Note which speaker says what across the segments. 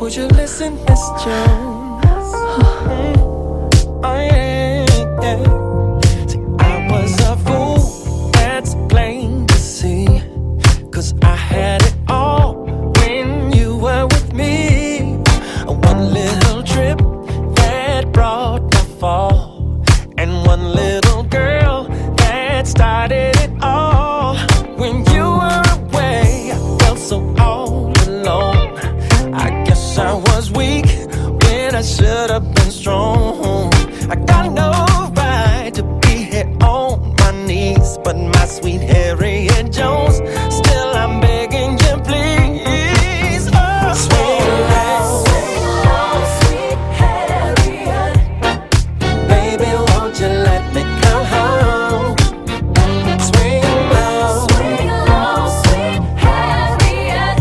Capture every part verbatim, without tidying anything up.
Speaker 1: Would you listen, Miss Jones? Mm. Oh yeah, yeah. See, I was a fool, that's plain to see. Cause I had it all when you were with me. One little trip that brought my fall, and one little girl that started it all. When you were away, I felt so all alone. I guess I was weak when I should have been strong. I got no right to be here on my knees, but my sweet Harriet Jones, still I'm begging you, please. Oh, sweet love, sweet Harriet, baby, won't you let me come home? Sweet love, sweet love, sweet Harriet,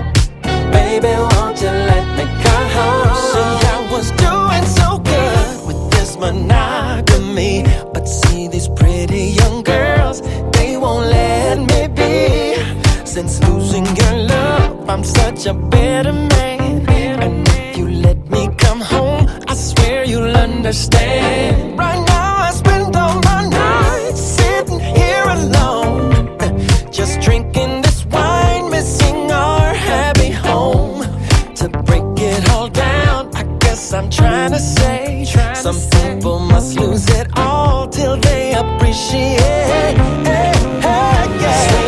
Speaker 1: baby, won't you let me come home? See, I was doing so good with this monogamy, but see these pretty young girls, they won't let me be. Since losing your love, I'm such a better man. And if you let me come home, I swear you'll understand. Right now I spend all my nights sitting here alone, just drinking this wine, missing our happy home. To break it all down, I guess I'm trying to say, some people must lose it all till they appreciate. Hey, hey, yeah.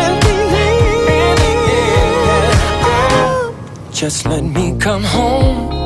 Speaker 1: Just let me come home.